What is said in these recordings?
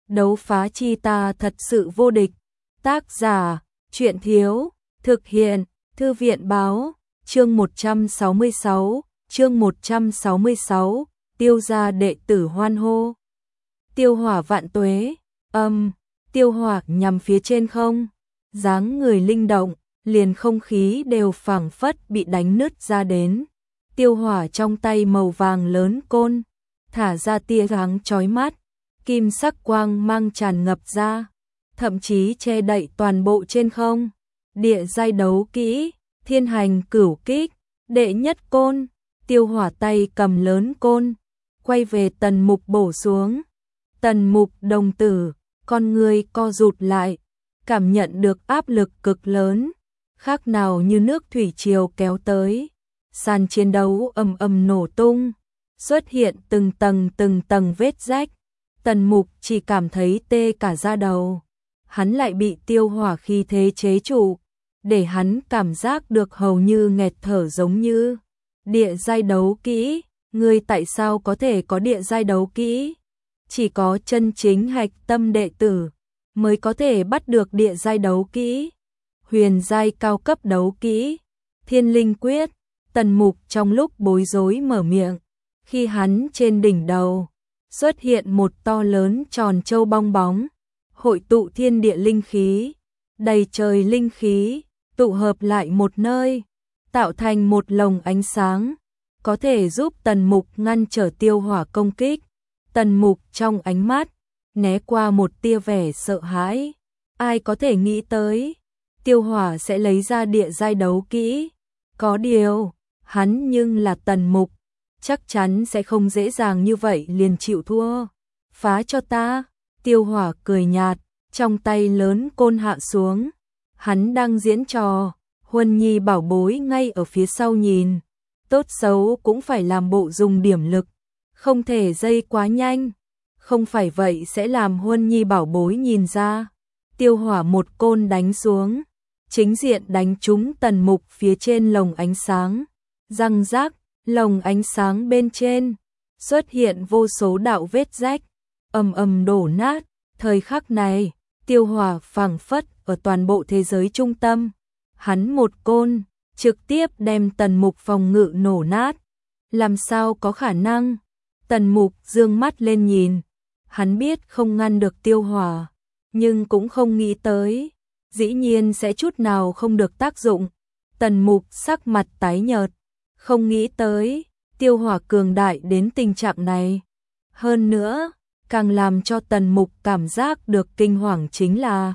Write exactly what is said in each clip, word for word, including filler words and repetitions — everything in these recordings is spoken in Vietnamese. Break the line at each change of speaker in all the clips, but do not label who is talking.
Đấu phá chi ta thật sự vô địch. Tác giả, Truyện Thiếu, thực hiện, Thư viện Báo, chương một trăm sáu mươi sáu, chương một trăm sáu mươi sáu, Tiêu gia đệ tử hoan hô. Tiêu Hỏa vạn tuế, âm, Tiêu Hỏa nhằm phía trên không, dáng người linh động, liền không khí đều phảng phất bị đánh nứt ra đến. Tiêu Hỏa trong tay màu vàng lớn côn, thả ra tia sáng chói mắt, kim sắc quang mang tràn ngập ra, thậm chí che đậy toàn bộ trên không. Địa giai đấu kỹ, Thiên Hành Cửu Kích, đệ nhất côn. Tiêu Hỏa tay cầm lớn côn, quay về Tần Mục bổ xuống. Tần Mục đồng tử, con người co rụt lại, cảm nhận được áp lực cực lớn, khác nào như nước thủy triều kéo tới. Sàn chiến đấu ầm ầm nổ tung, xuất hiện từng tầng từng tầng vết rách. Tần Mục chỉ cảm thấy tê cả da đầu. Hắn lại bị Tiêu Hỏa khí thế chế trụ, để hắn cảm giác được hầu như nghẹt thở, giống như địa giai đấu kỹ. Ngươi tại sao có thể có địa giai đấu kỹ? Chỉ có chân chính hạch tâm đệ tử mới có thể bắt được địa giai đấu kỹ. Huyền giai cao cấp đấu kỹ, Thiên Linh Quyết. Tần Mục trong lúc bối rối mở miệng, khi hắn trên đỉnh đầu xuất hiện một to lớn tròn châu bong bóng, hội tụ thiên địa linh khí, đầy trời linh khí tụ hợp lại một nơi, tạo thành một lồng ánh sáng, có thể giúp Tần Mục ngăn trở Tiêu Hỏa công kích. Tần Mục trong ánh mắt né qua một tia vẻ sợ hãi. Ai có thể nghĩ tới Tiêu Hỏa sẽ lấy ra địa giai đấu kỹ? Có điều, hắn nhưng là Tần Mục, chắc chắn sẽ không dễ dàng như vậy liền chịu thua. Phá cho ta. Tiêu Hỏa cười nhạt, trong tay lớn côn hạ xuống. Hắn đang diễn trò, Huân Nhi bảo bối ngay ở phía sau nhìn, tốt xấu cũng phải làm bộ dùng điểm lực, không thể dây quá nhanh, không phải vậy sẽ làm Huân Nhi bảo bối nhìn ra. Tiêu Hỏa một côn đánh xuống, chính diện đánh trúng Tần Mục phía trên lồng ánh sáng. Răng rác, lồng ánh sáng bên trên xuất hiện vô số đạo vết rách, ầm ầm đổ nát. Thời khắc này, Tiêu Hỏa phảng phất ở toàn bộ thế giới trung tâm. Hắn một côn trực tiếp đem Tần Mục phòng ngự nổ nát. Làm sao có khả năng? Tần Mục dương mắt lên nhìn, hắn biết không ngăn được Tiêu Hỏa, nhưng cũng không nghĩ tới dĩ nhiên sẽ chút nào không được tác dụng. Tần Mục sắc mặt tái nhợt, không nghĩ tới Tiêu Hỏa cường đại đến tình trạng này. Hơn nữa, càng làm cho Tần Mục cảm giác được kinh hoàng chính là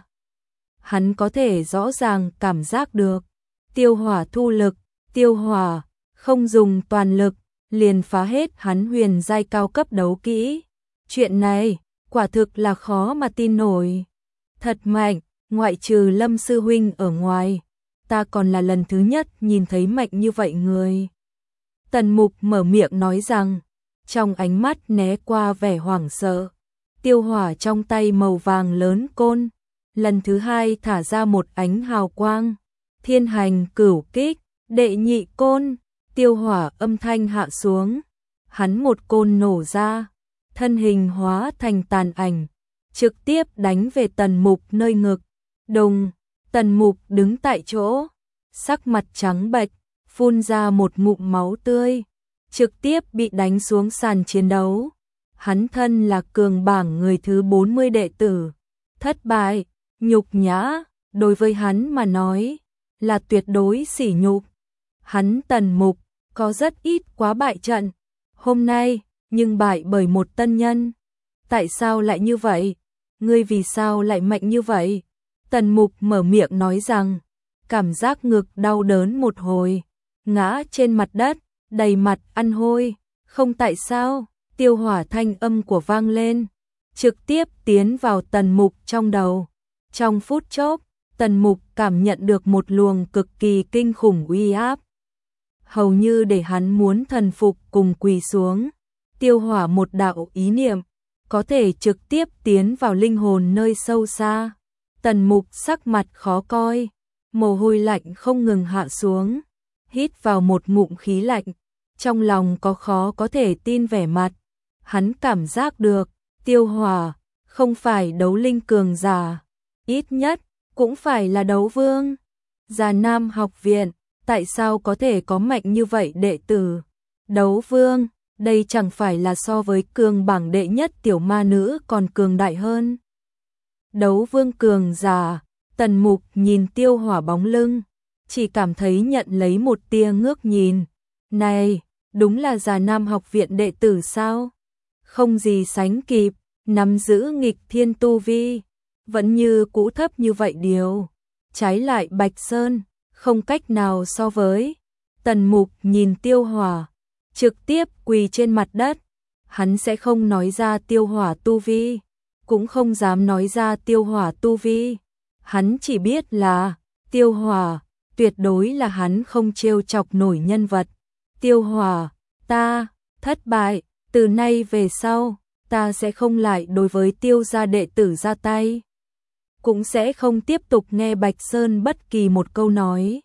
hắn có thể rõ ràng cảm giác được Tiêu Hỏa thu lực. Tiêu Hỏa không dùng toàn lực liền phá hết hắn huyền giai cao cấp đấu kỹ. Chuyện này quả thực là khó mà tin nổi. Thật mạnh, ngoại trừ Lâm sư huynh ở ngoài, ta còn là lần thứ nhất nhìn thấy mạnh như vậy người. Tần Mục mở miệng nói rằng, trong ánh mắt né qua vẻ hoảng sợ. Tiêu Hỏa trong tay màu vàng lớn côn, lần thứ hai thả ra một ánh hào quang. Thiên Hành Cửu Kích, đệ nhị côn. Tiêu Hỏa âm thanh hạ xuống, hắn một côn nổ ra, thân hình hóa thành tàn ảnh, trực tiếp đánh về Tần Mục nơi ngực. Đùng, Tần Mục đứng tại chỗ, sắc mặt trắng bệch, phun ra một ngụm máu tươi, trực tiếp bị đánh xuống sàn chiến đấu. Hắn thân là cường bảng người thứ bốn mươi đệ tử, thất bại, nhục nhã, đối với hắn mà nói là tuyệt đối sỉ nhục. Hắn Tần Mục có rất ít quá bại trận, hôm nay nhưng bại bởi một tân nhân. Tại sao lại như vậy? Ngươi vì sao lại mạnh như vậy? Tần Mục mở miệng nói rằng, cảm giác ngực đau đớn một hồi, ngã trên mặt đất, đầy mặt ăn hôi. Không tại sao? Tiêu Hỏa thanh âm của vang lên, trực tiếp tiến vào Tần Mục trong đầu. Trong phút chốc, Tần Mục cảm nhận được một luồng cực kỳ kinh khủng uy áp, hầu như để hắn muốn thần phục cùng quỳ xuống. Tiêu Hỏa một đạo ý niệm có thể trực tiếp tiến vào linh hồn nơi sâu xa. Tần Mục sắc mặt khó coi, mồ hôi lạnh không ngừng hạ xuống, hít vào một ngụm khí lạnh, trong lòng có khó có thể tin vẻ mặt. Hắn cảm giác được Tiêu Hỏa không phải đấu linh cường giả, ít nhất cũng phải là đấu vương. Già Nam học viện, tại sao có thể có mạnh như vậy đệ tử? Đấu vương, đây chẳng phải là so với cường bảng đệ nhất tiểu ma nữ còn cường đại hơn. Đấu vương cường giả, Tần Mục nhìn Tiêu Hỏa bóng lưng, chỉ cảm thấy nhận lấy một tia ngước nhìn. Này, đúng là Già Nam học viện đệ tử sao? Không gì sánh kịp, nắm giữ nghịch thiên tu vi, vẫn như cũ thấp như vậy điều. Trái lại Bạch Sơn, không cách nào so với. Tần Mục nhìn Tiêu Hỏa, trực tiếp quỳ trên mặt đất. Hắn sẽ không nói ra Tiêu Hỏa tu vi, cũng không dám nói ra Tiêu Hỏa tu vi. Hắn chỉ biết là Tiêu Hỏa tuyệt đối là hắn không trêu chọc nổi nhân vật. Tiêu Hỏa, ta thất bại, từ nay về sau, ta sẽ không lại đối với Tiêu gia đệ tử ra tay. Cũng sẽ không tiếp tục nghe Bạch Sơn bất kỳ một câu nói.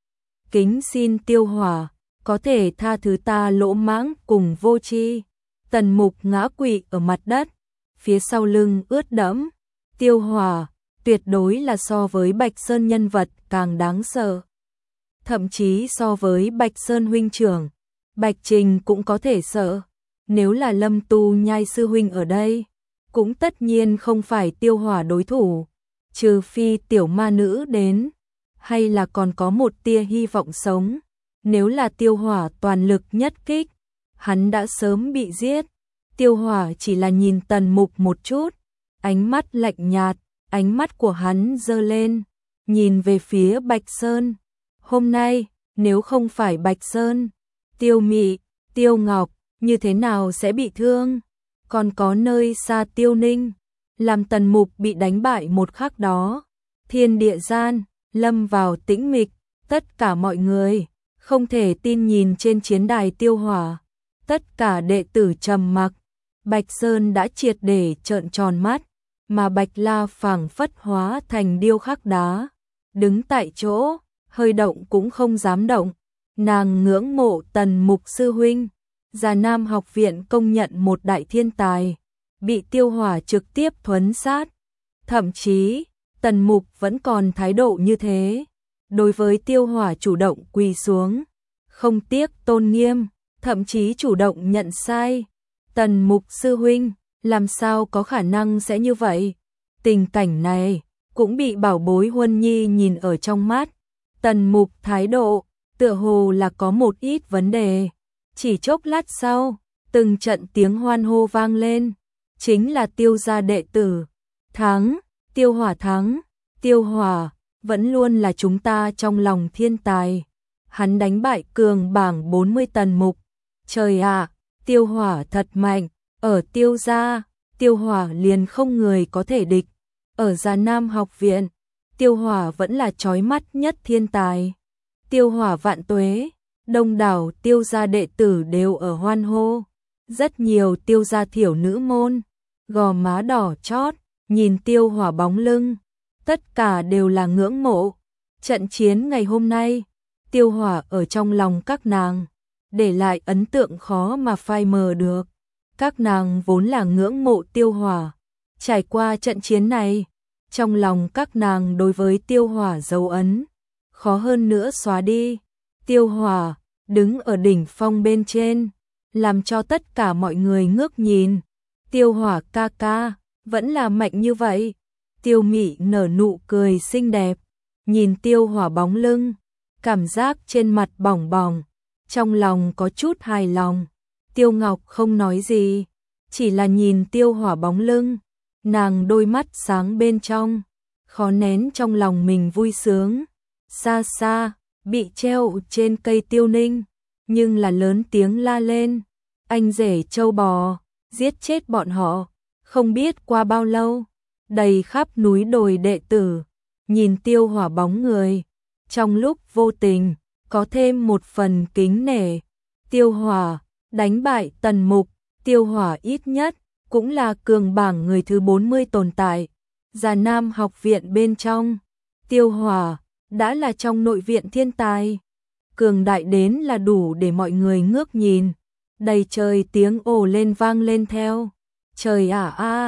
Kính xin Tiêu Hỏa, có thể tha thứ ta lỗ mãng cùng vô tri. Tần Mục ngã quỵ ở mặt đất, phía sau lưng ướt đẫm. Tiêu Hỏa tuyệt đối là so với Bạch Sơn nhân vật càng đáng sợ. Thậm chí so với Bạch Sơn huynh trưởng, Bạch Trình cũng có thể sợ. Nếu là Lâm Tu Nhai sư huynh ở đây, cũng tất nhiên không phải Tiêu Hỏa đối thủ, trừ phi tiểu ma nữ đến, hay là còn có một tia hy vọng sống. Nếu là Tiêu Hỏa toàn lực nhất kích, hắn đã sớm bị giết. Tiêu Hỏa chỉ là nhìn Tần Mục một chút, ánh mắt lạnh nhạt, ánh mắt của hắn giơ lên, nhìn về phía Bạch Sơn. Hôm nay, nếu không phải Bạch Sơn, Tiêu Mị, Tiêu Ngọc, như thế nào sẽ bị thương? Còn có nơi xa Tiêu Ninh, làm Tần Mục bị đánh bại một khắc đó. Thiên địa gian, lâm vào tĩnh mịch, tất cả mọi người không thể tin nhìn trên chiến đài Tiêu Hỏa. Tất cả đệ tử trầm mặc, Bạch Sơn đã triệt để trợn tròn mắt, mà Bạch La phảng phất hóa thành điêu khắc đá, đứng tại chỗ, hơi động cũng không dám động. Nàng ngưỡng mộ Tần Mục sư huynh, Già Nam học viện công nhận một đại thiên tài, bị Tiêu Hỏa trực tiếp thuấn sát. Thậm chí, Tần Mục vẫn còn thái độ như thế, đối với Tiêu Hỏa chủ động quỳ xuống, không tiếc tôn nghiêm, thậm chí chủ động nhận sai. Tần Mục sư huynh, làm sao có khả năng sẽ như vậy? Tình cảnh này cũng bị bảo bối Huân Nhi nhìn ở trong mắt. Tần Mục thái độ tựa hồ là có một ít vấn đề. Chỉ chốc lát sau, từng trận tiếng hoan hô vang lên, chính là Tiêu gia đệ tử. Thắng, Tiêu Hỏa thắng, Tiêu Hỏa vẫn luôn là chúng ta trong lòng thiên tài. Hắn đánh bại cường bảng bốn mươi Tần Mục. Trời ạ, Tiêu Hỏa thật mạnh, ở Tiêu gia, Tiêu Hỏa liền không người có thể địch. Ở Già Nam học viện, Tiêu Hỏa vẫn là chói mắt nhất thiên tài. Tiêu Hỏa vạn tuế, đông đảo Tiêu gia đệ tử đều ở hoan hô. Rất nhiều Tiêu gia thiểu nữ môn, gò má đỏ chót, nhìn Tiêu Hỏa bóng lưng, tất cả đều là ngưỡng mộ. Trận chiến ngày hôm nay, Tiêu Hỏa ở trong lòng các nàng, để lại ấn tượng khó mà phai mờ được. Các nàng vốn là ngưỡng mộ Tiêu Hỏa. Trải qua trận chiến này, trong lòng các nàng đối với Tiêu Hỏa dấu ấn, khó hơn nữa xóa đi. Tiêu Hỏa đứng ở đỉnh phong bên trên, làm cho tất cả mọi người ngước nhìn. Tiêu Hỏa ca ca, vẫn là mạnh như vậy. Tiêu Mị nở nụ cười xinh đẹp, nhìn Tiêu Hỏa bóng lưng, cảm giác trên mặt bỏng bỏng, trong lòng có chút hài lòng. Tiêu Ngọc không nói gì, chỉ là nhìn Tiêu Hỏa bóng lưng, nàng đôi mắt sáng bên trong, khó nén trong lòng mình vui sướng. Xa xa, bị treo trên cây Tiêu Ninh, nhưng là lớn tiếng la lên, anh rể trâu bò, giết chết bọn họ. Không biết qua bao lâu, đầy khắp núi đồi đệ tử, nhìn Tiêu Hỏa bóng người, trong lúc vô tình, có thêm một phần kính nể. Tiêu Hỏa đánh bại Tần Mục, Tiêu Hỏa ít nhất cũng là cường bảng người thứ bốn mươi tồn tại. Già Nam học viện bên trong, Tiêu Hỏa đã là trong nội viện thiên tài, cường đại đến là đủ để mọi người ngước nhìn. Đầy trời tiếng ồ lên vang lên theo. Trời ạ a,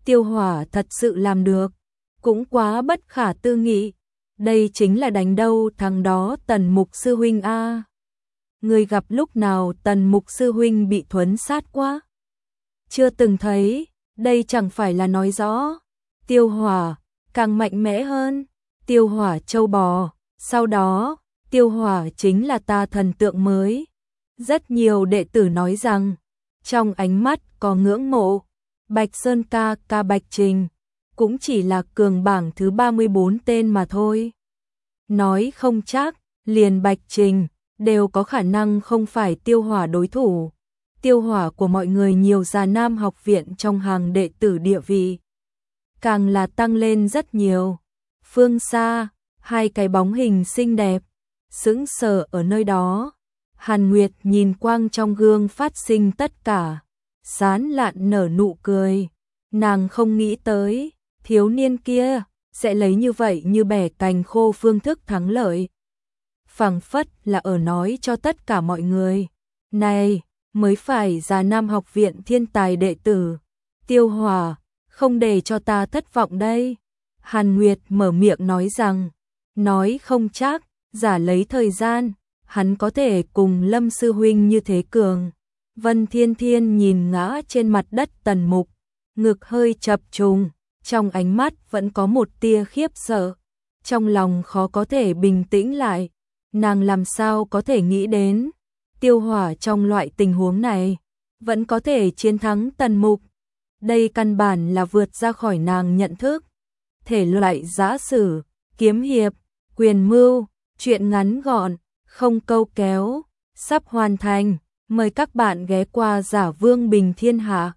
Tiêu Hỏa thật sự làm được, cũng quá bất khả tư nghị. Đây chính là đánh đâu thằng đó Tần Mục sư huynh a. Người gặp lúc nào Tần Mục sư huynh bị thuấn sát quá? Chưa từng thấy, đây chẳng phải là nói rõ. Tiêu Hỏa càng mạnh mẽ hơn, Tiêu Hỏa châu bò, sau đó, Tiêu Hỏa chính là ta thần tượng mới. Rất nhiều đệ tử nói rằng, trong ánh mắt có ngưỡng mộ, Bạch Sơn ca ca Bạch Trình, cũng chỉ là cường bảng thứ ba mươi bốn tên mà thôi. Nói không chắc, liền Bạch Trình, đều có khả năng không phải Tiêu Hỏa đối thủ. Tiêu Hỏa của mọi người nhiều già nam học viện trong hàng đệ tử địa vị, càng là tăng lên rất nhiều. Phương xa, hai cái bóng hình xinh đẹp, sững sờ ở nơi đó. Hàn Nguyệt nhìn quang trong gương phát sinh tất cả, sán lạn nở nụ cười. Nàng không nghĩ tới, thiếu niên kia sẽ lấy như vậy như bẻ cành khô phương thức thắng lợi. Phảng phất là ở nói cho tất cả mọi người, này mới phải già nam học viện thiên tài đệ tử. Tiêu Hỏa, không để cho ta thất vọng đây. Hàn Nguyệt mở miệng nói rằng, nói không chắc, giả lấy thời gian, hắn có thể cùng Lâm sư huynh như thế cường. Vân Thiên Thiên nhìn ngã trên mặt đất Tần Mục, ngực hơi chập trùng, trong ánh mắt vẫn có một tia khiếp sợ, trong lòng khó có thể bình tĩnh lại. Nàng làm sao có thể nghĩ đến, Tiêu Hỏa trong loại tình huống này vẫn có thể chiến thắng Tần Mục. Đây căn bản là vượt ra khỏi nàng nhận thức. Thể loại giã sử, kiếm hiệp, quyền mưu, truyện ngắn gọn, không câu kéo, sắp hoàn thành. Mời các bạn ghé qua Giả Vương Bình Thiên Hạ.